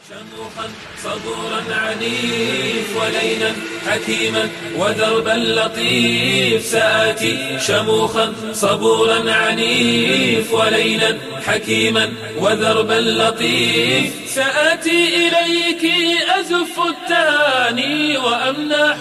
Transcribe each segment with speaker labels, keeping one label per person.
Speaker 1: شموخا صبورا عنيف ولينا حكيما ودربا لطيف سآتي شموخا صبورا عنيف ولينا حكيما ودربا لطيف سآتي إليك أزف التهاني وأمنح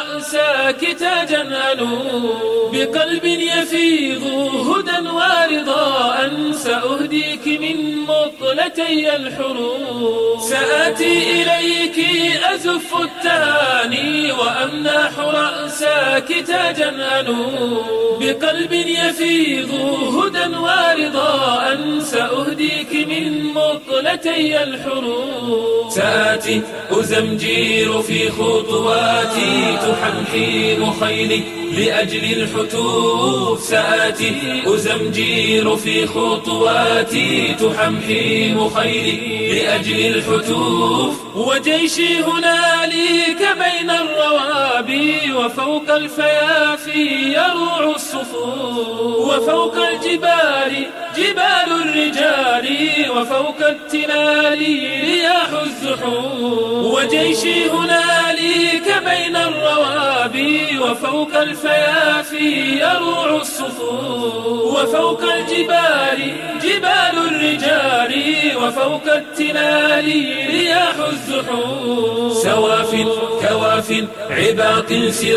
Speaker 1: رأسك تاجا أنوب بقلب يفيض هدى ورضاء سأهديك من مطلتي الحروب سآتي إليك أزف التهاني وأمنح رأسك تاجا أنوب بقلب يفيض هدى ورضاء سأهديك من مطلتي الحروب سآتي أزمجير في خطواتي تحمحم خيلي لأجل الحتوف سآتي أزمجير في خطواتي تحمحم خيلي لأجل الحتوف وجيشي هنالك بين الروابي وفوق الفيافي يروع الصفوف وفوق الجبال جبال الرجال وفوق التلال رياح الزحوف وجيشي هنالك بين الروابي وفوق الفيافي يروع الصفوف وفوق الجبال جبال الرجال وفوق التلال رياح الزحوف سواف كواف عباق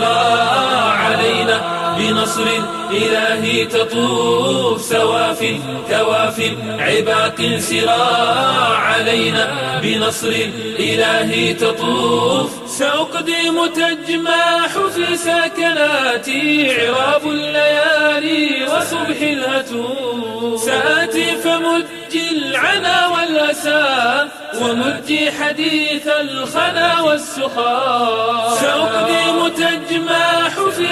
Speaker 1: سراع علينا بنصر إلهي تطوف سواف كواف عباق سراع علينا بنصر إلهي تطوف سأقدم تجماح في سكناتي عراب الليالي وصبح الهتوف سآتي فمجي العنا والأسى ومجي حديث الخنا والسخاء سأقدم تجماح في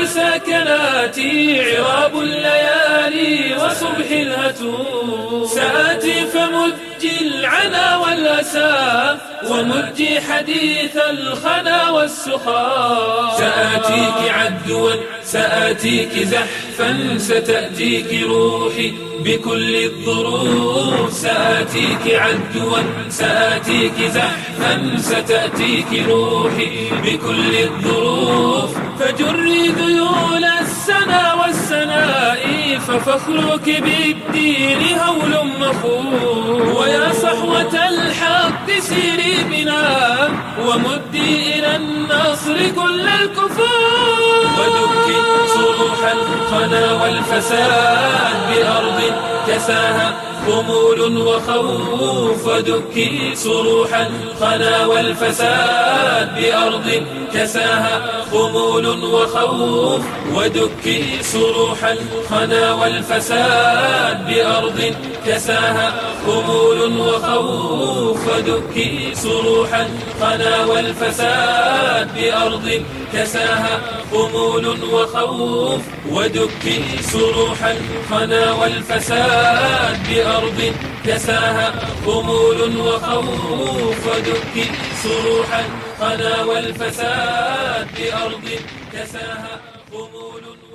Speaker 1: سكناتي عراب الليالي وصبح الهتوف سآتي فمجي العنا والأسى ومجي حديث الخنا والسخاء سآتيك عدوا سآتيك زحفا ستأتيك روحي بكل الظروف سآتيك عدوا سآتيك زحفا ستأتيك روحي بكل الظروف فجري ذيول السنا والسناء ففخرك بالدين هول مخوف ويا صحوة الحق سيري بنا ومدي إلى النصر كل الكفور ودكي صروح الخنا والفساد بأرض كساها خمول وخوف ودكي صروح الخنا والفساد بأرض كساها خمول وخوف ودكي صروح الخنا والفساد بأرض كساها خمول وخوف ودكي صروح الخنا والفساد بأرض كساها خمول وخوف ودكي صروح الخنا والفساد بأرض كساها خمول وخوف ودكي صروح الخنا والفساد بأرض كساها خمول